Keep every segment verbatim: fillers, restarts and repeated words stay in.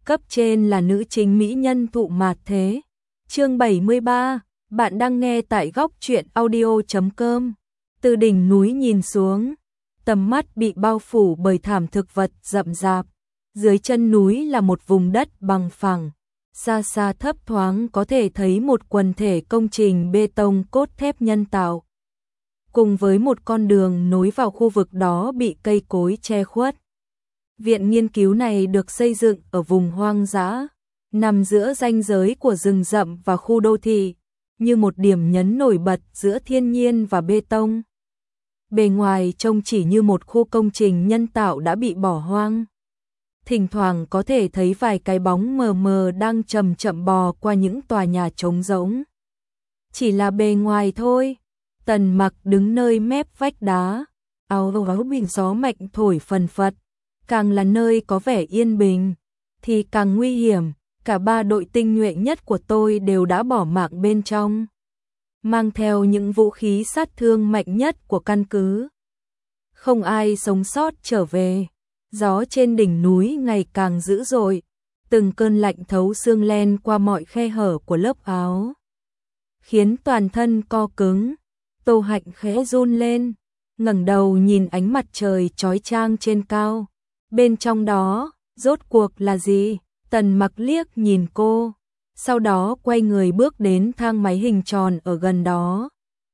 Cấp trên là nữ chính mỹ nhân thụ mạt thế. Chương bảy mươi ba, bạn đang nghe tại góc truyện audio chấm com. Từ đỉnh núi nhìn xuống, tầm mắt bị bao phủ bởi thảm thực vật rậm rạp. Dưới chân núi là một vùng đất bằng phẳng, xa xa thấp thoáng có thể thấy một quần thể công trình bê tông cốt thép nhân tạo, cùng với một con đường nối vào khu vực đó bị cây cối che khuất. Viện nghiên cứu này được xây dựng ở vùng hoang dã, nằm giữa ranh giới của rừng rậm và khu đô thị, như một điểm nhấn nổi bật giữa thiên nhiên và bê tông. Bề ngoài trông chỉ như một khu công trình nhân tạo đã bị bỏ hoang. Thỉnh thoảng có thể thấy vài cái bóng mờ mờ đang chậm chậm bò qua những tòa nhà trống rỗng. Chỉ là bề ngoài thôi. Tần Mặc đứng nơi mép vách đá, áo áo bình gió mạnh thổi phần phật. Càng là nơi có vẻ yên bình, thì càng nguy hiểm. Cả ba đội tinh nhuệ nhất của tôi đều đã bỏ mạng bên trong, mang theo những vũ khí sát thương mạnh nhất của căn cứ. Không ai sống sót trở về. Gió trên đỉnh núi ngày càng dữ dội, từng cơn lạnh thấu xương len qua mọi khe hở của lớp áo, khiến toàn thân co cứng. Tô Hạnh khẽ run lên, ngẩng đầu nhìn ánh mặt trời chói chang trên cao. Bên trong đó, rốt cuộc là gì? Tần Mặc liếc nhìn cô, sau đó quay người bước đến thang máy hình tròn ở gần đó.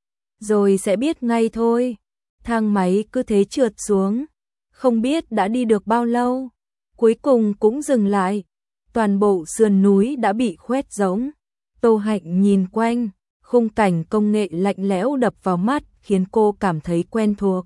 Rồi sẽ biết ngay thôi. Thang máy cứ thế trượt xuống, không biết đã đi được bao lâu, cuối cùng cũng dừng lại. Toàn bộ sườn núi đã bị khoét rỗng. Tô Hạnh nhìn quanh, khung cảnh công nghệ lạnh lẽo đập vào mắt khiến cô cảm thấy quen thuộc.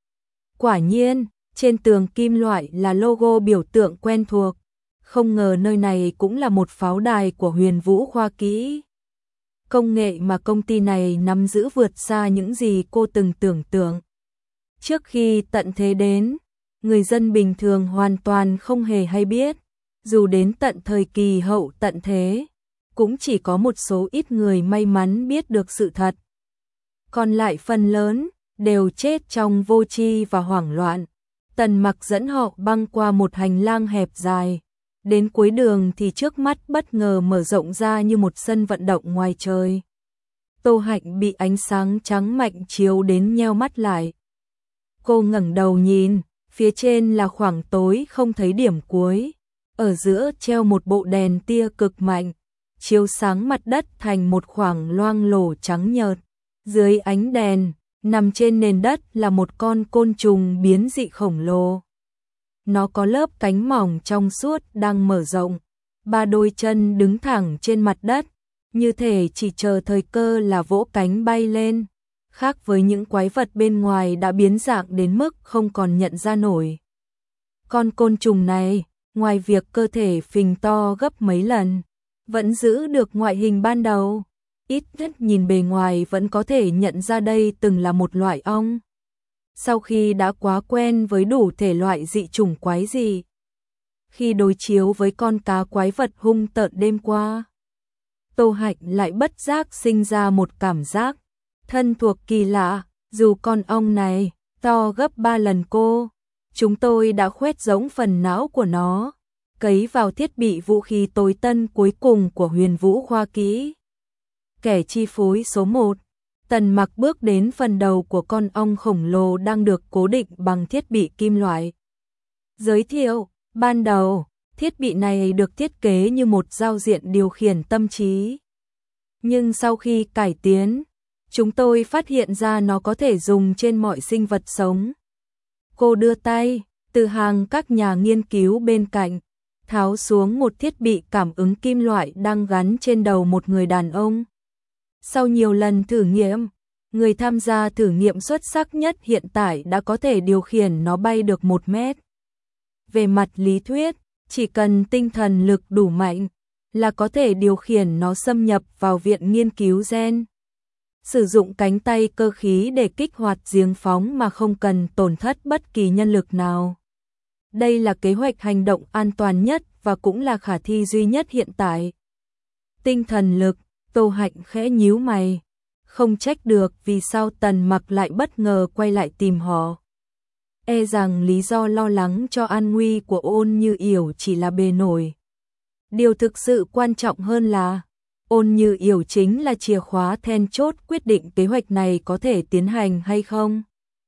Quả nhiên, trên tường kim loại là logo biểu tượng quen thuộc. Không ngờ nơi này cũng là một pháo đài của Huyền Vũ Khoa Kỹ. Công nghệ mà công ty này nắm giữ vượt xa những gì cô từng tưởng tượng. Trước khi tận thế đến, người dân bình thường hoàn toàn không hề hay biết. Dù đến tận thời kỳ hậu tận thế, cũng chỉ có một số ít người may mắn biết được sự thật. Còn lại phần lớn đều chết trong vô tri và hoảng loạn. Tần Mặc dẫn họ băng qua một hành lang hẹp dài. Đến cuối đường thì trước mắt bất ngờ mở rộng ra như một sân vận động ngoài trời. Tô Hạnh bị ánh sáng trắng mạnh chiếu đến nheo mắt lại. Cô ngẩng đầu nhìn, phía trên là khoảng tối không thấy điểm cuối. Ở giữa treo một bộ đèn tia cực mạnh, chiếu sáng mặt đất thành một khoảng loang lổ trắng nhợt. Dưới ánh đèn, nằm trên nền đất là một con côn trùng biến dị khổng lồ. Nó có lớp cánh mỏng trong suốt đang mở rộng, ba đôi chân đứng thẳng trên mặt đất, như thể chỉ chờ thời cơ là vỗ cánh bay lên. Khác với những quái vật bên ngoài đã biến dạng đến mức không còn nhận ra nổi. Con côn trùng này, ngoài việc cơ thể phình to gấp mấy lần, vẫn giữ được ngoại hình ban đầu. Ít nhất nhìn bề ngoài vẫn có thể nhận ra đây từng là một loại ong. Sau khi đã quá quen với đủ thể loại dị chủng quái dị, khi đối chiếu với con cá quái vật hung tợn đêm qua, Tô Hạnh lại bất giác sinh ra một cảm giác thân thuộc kỳ lạ. Dù con ong này to gấp ba lần cô, chúng tôi đã khoét rỗng phần não của nó, cấy vào thiết bị vũ khí tối tân cuối cùng của Huyền Vũ Khoa Kỹ. Kẻ chi phối số một. Tần Mặc bước đến phần đầu của con ong khổng lồ đang được cố định bằng thiết bị kim loại. Giới thiệu, ban đầu, thiết bị này được thiết kế như một giao diện điều khiển tâm trí. Nhưng sau khi cải tiến, chúng tôi phát hiện ra nó có thể dùng trên mọi sinh vật sống. Cô đưa tay, từ hàng các nhà nghiên cứu bên cạnh, tháo xuống một thiết bị cảm ứng kim loại đang gắn trên đầu một người đàn ông. Sau nhiều lần thử nghiệm, người tham gia thử nghiệm xuất sắc nhất hiện tại đã có thể điều khiển nó bay được một mét. Về mặt lý thuyết, chỉ cần tinh thần lực đủ mạnh là có thể điều khiển nó xâm nhập vào viện nghiên cứu gen. Sử dụng cánh tay cơ khí để kích hoạt giếng phóng mà không cần tổn thất bất kỳ nhân lực nào. Đây là kế hoạch hành động an toàn nhất và cũng là khả thi duy nhất hiện tại. Tinh thần lực. Tô Hạnh khẽ nhíu mày, không trách được vì sao Tần Mặc lại bất ngờ quay lại tìm họ. E rằng lý do lo lắng cho an nguy của Ôn Như Yểu chỉ là bề nổi. Điều thực sự quan trọng hơn là Ôn Như Yểu chính là chìa khóa then chốt quyết định kế hoạch này có thể tiến hành hay không.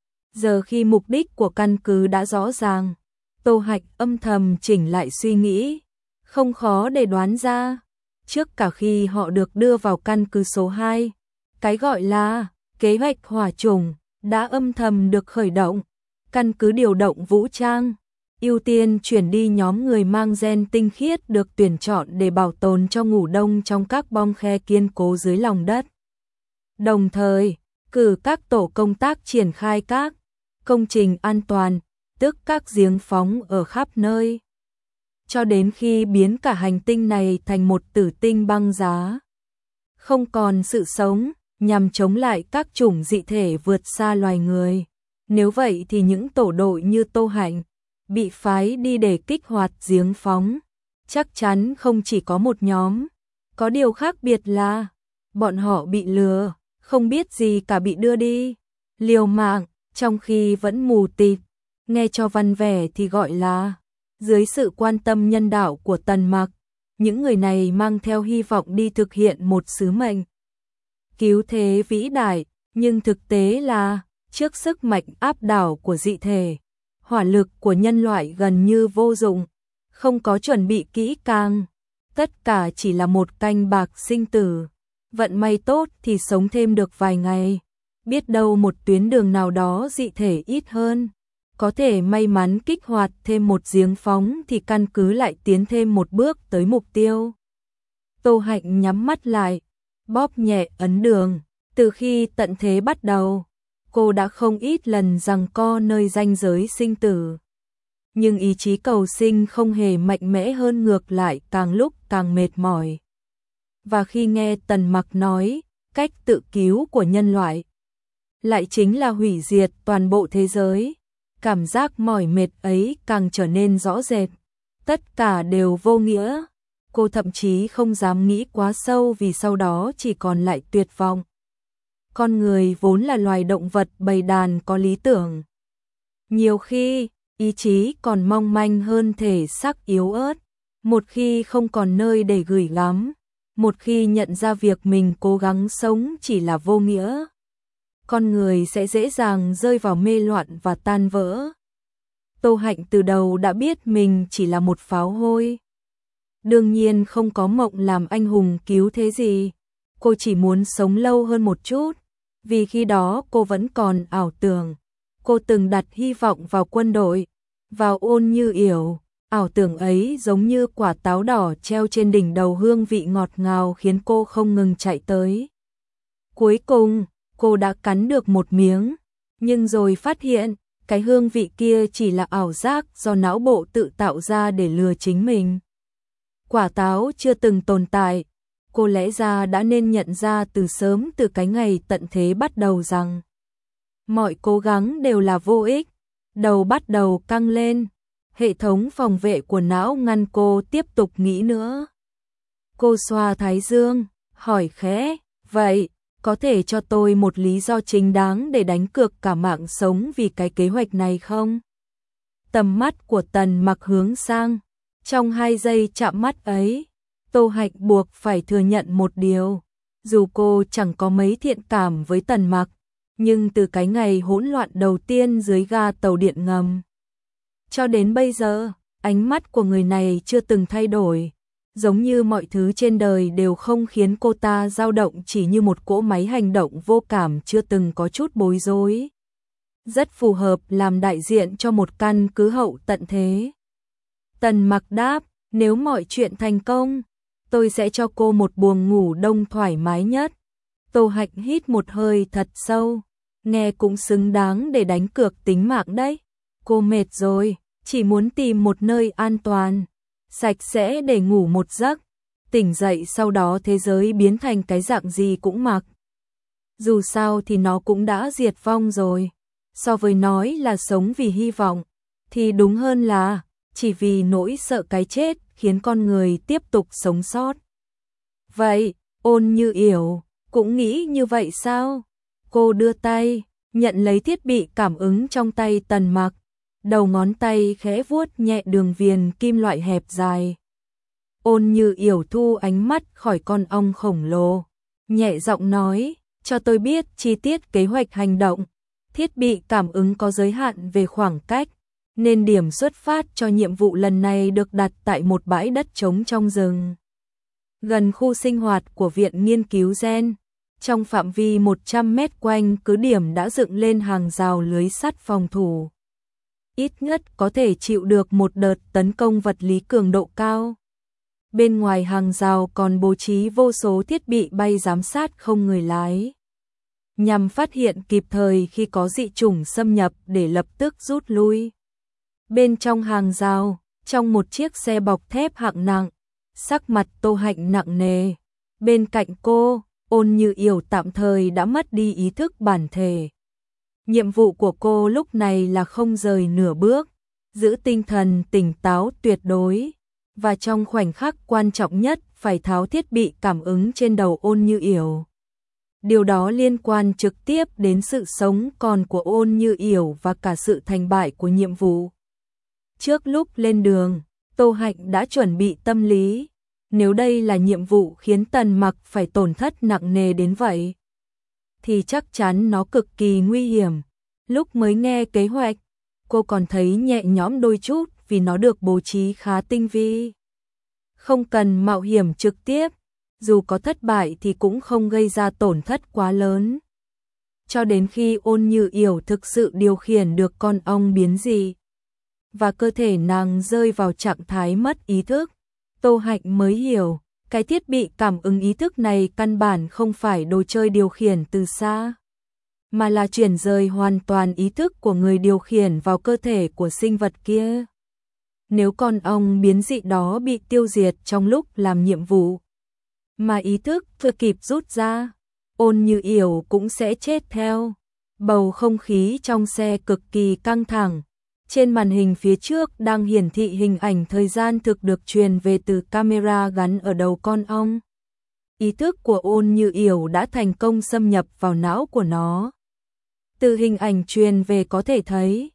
Giờ khi mục đích của căn cứ đã rõ ràng, Tô Hạch âm thầm chỉnh lại suy nghĩ, không khó để đoán ra. Trước cả khi họ được đưa vào căn cứ số hai, cái gọi là kế hoạch hỏa chủng đã âm thầm được khởi động. Căn cứ điều động vũ trang, ưu tiên chuyển đi nhóm người mang gen tinh khiết được tuyển chọn để bảo tồn cho ngủ đông trong các bong khe kiên cố dưới lòng đất. Đồng thời, cử các tổ công tác triển khai các công trình an toàn, tức các giếng phóng ở khắp nơi, cho đến khi biến cả hành tinh này thành một tử tinh băng giá, không còn sự sống, nhằm chống lại các chủng dị thể vượt xa loài người. Nếu vậy thì những tổ đội như Tô Hạnh bị phái đi để kích hoạt giếng phóng, chắc chắn không chỉ có một nhóm. Có điều khác biệt là bọn họ bị lừa, không biết gì cả, bị đưa đi liều mạng, trong khi vẫn mù tịt. Nghe cho văn vẻ thì gọi là dưới sự quan tâm nhân đạo của Tần Mặc, những người này mang theo hy vọng đi thực hiện một sứ mệnh cứu thế vĩ đại, nhưng thực tế là trước sức mạnh áp đảo của dị thể, hỏa lực của nhân loại gần như vô dụng, không có chuẩn bị kỹ càng, tất cả chỉ là một canh bạc sinh tử. Vận may tốt thì sống thêm được vài ngày, biết đâu một tuyến đường nào đó dị thể ít hơn, có thể may mắn kích hoạt thêm một giếng phóng thì căn cứ lại tiến thêm một bước tới mục tiêu. Tô Hạnh nhắm mắt lại, bóp nhẹ ấn đường. Từ khi tận thế bắt đầu, cô đã không ít lần giằng co nơi ranh giới sinh tử. Nhưng ý chí cầu sinh không hề mạnh mẽ hơn, ngược lại càng lúc càng mệt mỏi. Và khi nghe Tần Mặc nói, cách tự cứu của nhân loại lại chính là hủy diệt toàn bộ thế giới, cảm giác mỏi mệt ấy càng trở nên rõ rệt. Tất cả đều vô nghĩa. Cô thậm chí không dám nghĩ quá sâu vì sau đó chỉ còn lại tuyệt vọng. Con người vốn là loài động vật bầy đàn có lý tưởng. Nhiều khi, ý chí còn mong manh hơn thể xác yếu ớt. Một khi không còn nơi để gửi gắm, một khi nhận ra việc mình cố gắng sống chỉ là vô nghĩa, con người sẽ dễ dàng rơi vào mê loạn và tan vỡ. Tô Hạnh từ đầu đã biết mình chỉ là một pháo hôi. Đương nhiên không có mộng làm anh hùng cứu thế gì. Cô chỉ muốn sống lâu hơn một chút, vì khi đó cô vẫn còn ảo tưởng. Cô từng đặt hy vọng vào quân đội, vào Ôn Như Yểu. Ảo tưởng ấy giống như quả táo đỏ treo trên đỉnh đầu, hương vị ngọt ngào khiến cô không ngừng chạy tới. Cuối cùng, cô đã cắn được một miếng, nhưng rồi phát hiện, cái hương vị kia chỉ là ảo giác do não bộ tự tạo ra để lừa chính mình. Quả táo chưa từng tồn tại, cô lẽ ra đã nên nhận ra từ sớm, từ cái ngày tận thế bắt đầu, rằng mọi cố gắng đều là vô ích. Đầu bắt đầu căng lên, hệ thống phòng vệ của não ngăn cô tiếp tục nghĩ nữa. Cô xoa thái dương, hỏi khẽ, vậy, có thể cho tôi một lý do chính đáng để đánh cược cả mạng sống vì cái kế hoạch này không? Tầm mắt của Tần Mặc hướng sang. Trong hai giây chạm mắt ấy, Tô Hạnh buộc phải thừa nhận một điều. Dù cô chẳng có mấy thiện cảm với Tần Mặc, nhưng từ cái ngày hỗn loạn đầu tiên dưới ga tàu điện ngầm cho đến bây giờ, ánh mắt của người này chưa từng thay đổi. Giống như mọi thứ trên đời đều không khiến cô ta dao động, chỉ như một cỗ máy hành động vô cảm chưa từng có chút bối rối. Rất phù hợp làm đại diện cho một căn cứ hậu tận thế. Tần Mặc đáp, nếu mọi chuyện thành công, tôi sẽ cho cô một buồng ngủ đông thoải mái nhất. Tô Hạnh hít một hơi thật sâu, nghe cũng xứng đáng để đánh cược tính mạng đấy. Cô mệt rồi, chỉ muốn tìm một nơi an toàn, sạch sẽ để ngủ một giấc, tỉnh dậy sau đó thế giới biến thành cái dạng gì cũng mặc. Dù sao thì nó cũng đã diệt vong rồi. So với nói là sống vì hy vọng, thì đúng hơn là chỉ vì nỗi sợ cái chết khiến con người tiếp tục sống sót. Vậy, Ôn Như Yểu cũng nghĩ như vậy sao? Cô đưa tay, nhận lấy thiết bị cảm ứng trong tay Tần Mặc, đầu ngón tay khẽ vuốt nhẹ đường viền kim loại hẹp dài. Ôn Như Yểu thu ánh mắt khỏi con ong khổng lồ, nhẹ giọng nói, cho tôi biết chi tiết kế hoạch hành động. Thiết bị cảm ứng có giới hạn về khoảng cách, nên điểm xuất phát cho nhiệm vụ lần này được đặt tại một bãi đất trống trong rừng, gần khu sinh hoạt của Viện Nghiên cứu Gen. Trong phạm vi một trăm mét quanh cứ điểm đã dựng lên hàng rào lưới sắt phòng thủ, ít nhất có thể chịu được một đợt tấn công vật lý cường độ cao. Bên ngoài hàng rào còn bố trí vô số thiết bị bay giám sát không người lái, nhằm phát hiện kịp thời khi có dị chủng xâm nhập để lập tức rút lui. Bên trong hàng rào, trong một chiếc xe bọc thép hạng nặng, sắc mặt Tô Hạnh nặng nề. Bên cạnh cô, Ôn Như Yểu tạm thời đã mất đi ý thức bản thể. Nhiệm vụ của cô lúc này là không rời nửa bước, giữ tinh thần tỉnh táo tuyệt đối, và trong khoảnh khắc quan trọng nhất phải tháo thiết bị cảm ứng trên đầu Ôn Như Yểu. Điều đó liên quan trực tiếp đến sự sống còn của Ôn Như Yểu và cả sự thành bại của nhiệm vụ. Trước lúc lên đường, Tô Hạnh đã chuẩn bị tâm lý. Nếu đây là nhiệm vụ khiến Tần Mặc phải tổn thất nặng nề đến vậy, thì chắc chắn nó cực kỳ nguy hiểm. Lúc mới nghe kế hoạch, cô còn thấy nhẹ nhõm đôi chút vì nó được bố trí khá tinh vi. Không cần mạo hiểm trực tiếp, dù có thất bại thì cũng không gây ra tổn thất quá lớn. Cho đến khi Ôn Như Yểu thực sự điều khiển được con ong biến dị, và cơ thể nàng rơi vào trạng thái mất ý thức, Tô Hạnh mới hiểu, cái thiết bị cảm ứng ý thức này căn bản không phải đồ chơi điều khiển từ xa, mà là chuyển rời hoàn toàn ý thức của người điều khiển vào cơ thể của sinh vật kia. Nếu con ong biến dị đó bị tiêu diệt trong lúc làm nhiệm vụ, mà ý thức chưa kịp rút ra, Ôn Như Yểu cũng sẽ chết theo. Bầu không khí trong xe cực kỳ căng thẳng. Trên màn hình phía trước đang hiển thị hình ảnh thời gian thực được truyền về từ camera gắn ở đầu con ong. Ý thức của Ôn Như Yểu đã thành công xâm nhập vào não của nó. Từ hình ảnh truyền về có thể thấy,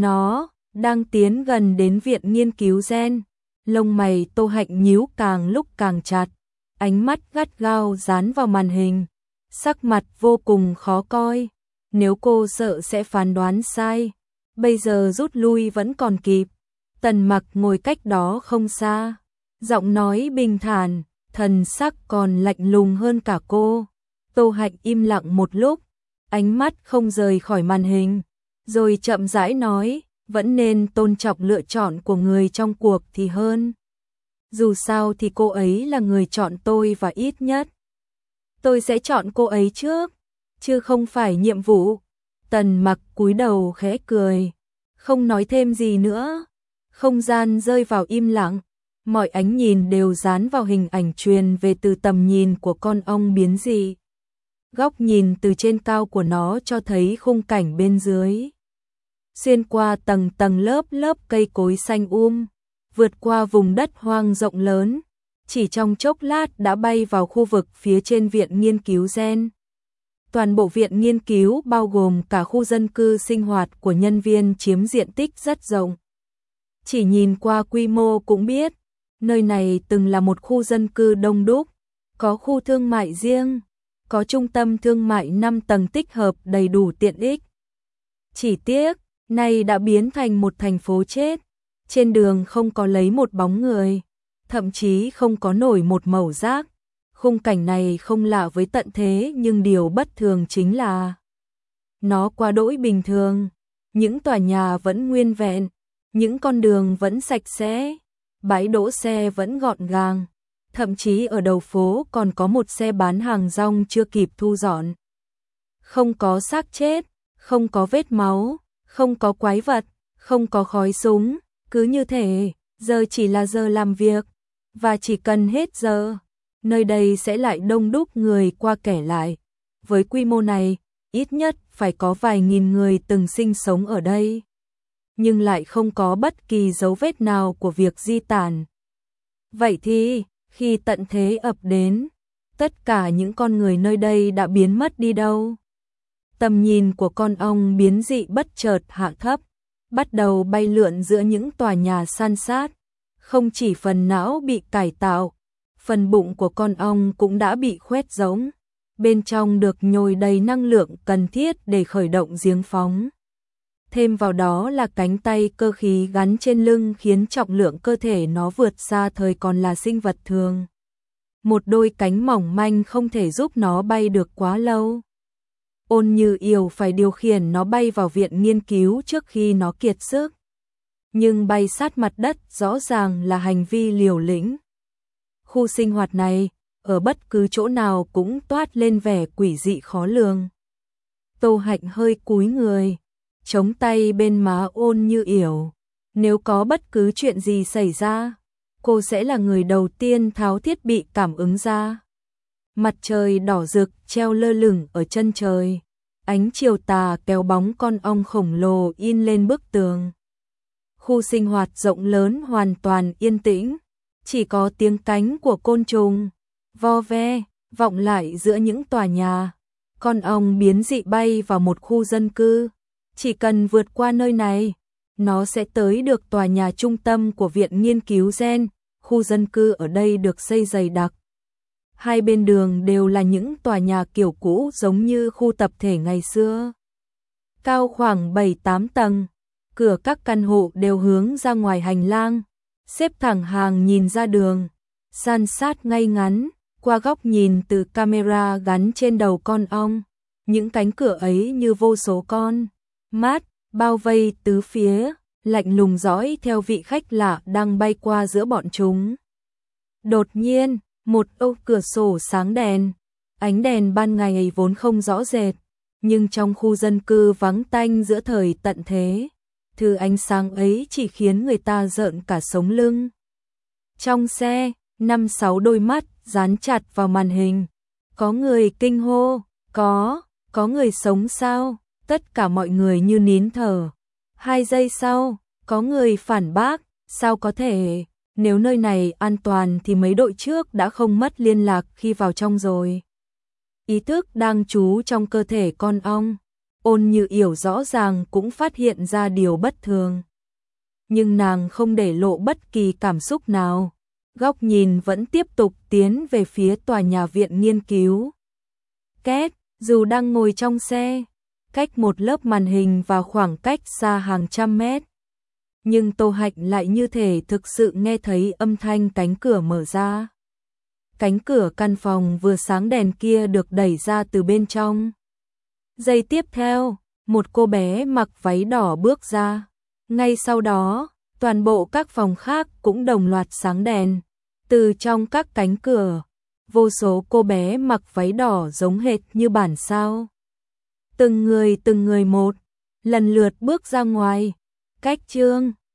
nó đang tiến gần đến Viện Nghiên cứu Gen. Lông mày Tô Hạnh nhíu càng lúc càng chặt, ánh mắt gắt gao dán vào màn hình, sắc mặt vô cùng khó coi. Nếu cô sợ sẽ phán đoán sai, bây giờ rút lui vẫn còn kịp. Tần Mặc ngồi cách đó không xa, giọng nói bình thản, thần sắc còn lạnh lùng hơn cả cô. Tô Hạnh im lặng một lúc, ánh mắt không rời khỏi màn hình, rồi chậm rãi nói, vẫn nên tôn trọng lựa chọn của người trong cuộc thì hơn. Dù sao thì cô ấy là người chọn tôi và ít nhất tôi sẽ chọn cô ấy trước, chứ không phải nhiệm vụ. Tần Mặc cúi đầu khẽ cười, không nói thêm gì nữa. Không gian rơi vào im lặng, mọi ánh nhìn đều dán vào hình ảnh truyền về từ tầm nhìn của con ong biến dị. Góc nhìn từ trên cao của nó cho thấy khung cảnh bên dưới. Xuyên qua tầng tầng lớp lớp cây cối xanh um, vượt qua vùng đất hoang rộng lớn, chỉ trong chốc lát đã bay vào khu vực phía trên Viện Nghiên cứu Gen. Toàn bộ viện nghiên cứu bao gồm cả khu dân cư sinh hoạt của nhân viên chiếm diện tích rất rộng. Chỉ nhìn qua quy mô cũng biết, nơi này từng là một khu dân cư đông đúc, có khu thương mại riêng, có trung tâm thương mại năm tầng tích hợp đầy đủ tiện ích. Chỉ tiếc, nay đã biến thành một thành phố chết, trên đường không có lấy một bóng người, thậm chí không có nổi một mẩu rác. Khung cảnh này không lạ với tận thế, nhưng điều bất thường chính là nó quá đỗi bình thường. Những tòa nhà vẫn nguyên vẹn, những con đường vẫn sạch sẽ, bãi đỗ xe vẫn gọn gàng, thậm chí ở đầu phố còn có một xe bán hàng rong chưa kịp thu dọn. Không có xác chết, không có vết máu, không có quái vật, không có khói súng, cứ như thể giờ chỉ là giờ làm việc, và chỉ cần hết giờ, nơi đây sẽ lại đông đúc người qua kẻ lại. Với quy mô này, ít nhất phải có vài nghìn người từng sinh sống ở đây, nhưng lại không có bất kỳ dấu vết nào của việc di tản. Vậy thì, khi tận thế ập đến, tất cả những con người nơi đây đã biến mất đi đâu? Tầm nhìn của con ong biến dị bất chợt hạ thấp, bắt đầu bay lượn giữa những tòa nhà san sát, Không chỉ phần não bị cải tạo, phần bụng của con ong cũng đã bị khoét rỗng. Bên trong được nhồi đầy năng lượng cần thiết để khởi động giếng phóng. Thêm vào đó là cánh tay cơ khí gắn trên lưng khiến trọng lượng cơ thể nó vượt xa thời còn là sinh vật thường. Một đôi cánh mỏng manh không thể giúp nó bay được quá lâu. Ôn Như Yểu phải điều khiển nó bay vào viện nghiên cứu trước khi nó kiệt sức. Nhưng bay sát mặt đất rõ ràng là hành vi liều lĩnh. Khu sinh hoạt này, ở bất cứ chỗ nào cũng toát lên vẻ quỷ dị khó lường. Tô Hạnh hơi cúi người, chống tay bên má Ôn Như Yểu. Nếu có bất cứ chuyện gì xảy ra, cô sẽ là người đầu tiên tháo thiết bị cảm ứng ra. Mặt trời đỏ rực treo lơ lửng ở chân trời. Ánh chiều tà kéo bóng con ong khổng lồ in lên bức tường. Khu sinh hoạt rộng lớn hoàn toàn yên tĩnh, chỉ có tiếng cánh của côn trùng vo ve vọng lại giữa những tòa nhà. Con ong biến dị bay vào một khu dân cư, chỉ cần vượt qua nơi này, nó sẽ tới được tòa nhà trung tâm của Viện Nghiên cứu Gen. Khu dân cư ở đây được xây dày đặc. Hai bên đường đều là những tòa nhà kiểu cũ giống như khu tập thể ngày xưa. Cao khoảng bảy tám tầng, cửa các căn hộ đều hướng ra ngoài hành lang, xếp thẳng hàng nhìn ra đường, san sát ngay ngắn, qua góc nhìn từ camera gắn trên đầu con ong. Những cánh cửa ấy như vô số con mắt bao vây tứ phía, lạnh lùng dõi theo vị khách lạ đang bay qua giữa bọn chúng. Đột nhiên, một ô cửa sổ sáng đèn, ánh đèn ban ngày vốn không rõ rệt, nhưng trong khu dân cư vắng tanh giữa thời tận thế, thứ ánh sáng ấy chỉ khiến người ta rợn cả sống lưng. Trong xe, năm sáu đôi mắt dán chặt vào màn hình. Có người kinh hô, có, có người sống sao? Tất cả mọi người như nín thở. Hai giây sau, có người phản bác, sao có thể, nếu nơi này an toàn thì mấy đội trước đã không mất liên lạc khi vào trong rồi. Ý thức đang trú trong cơ thể con ong, Ôn Như Yểu rõ ràng cũng phát hiện ra điều bất thường. Nhưng nàng không để lộ bất kỳ cảm xúc nào, góc nhìn vẫn tiếp tục tiến về phía tòa nhà viện nghiên cứu. Két, dù đang ngồi trong xe, cách một lớp màn hình và khoảng cách xa hàng trăm mét, nhưng Tô Hạnh lại như thể thực sự nghe thấy âm thanh cánh cửa mở ra. Cánh cửa căn phòng vừa sáng đèn kia được đẩy ra từ bên trong. Giây tiếp theo, một cô bé mặc váy đỏ bước ra. Ngay sau đó, toàn bộ các phòng khác cũng đồng loạt sáng đèn. Từ trong các cánh cửa, vô số cô bé mặc váy đỏ giống hệt như bản sao. Từng người từng người một, lần lượt bước ra ngoài. Cách chương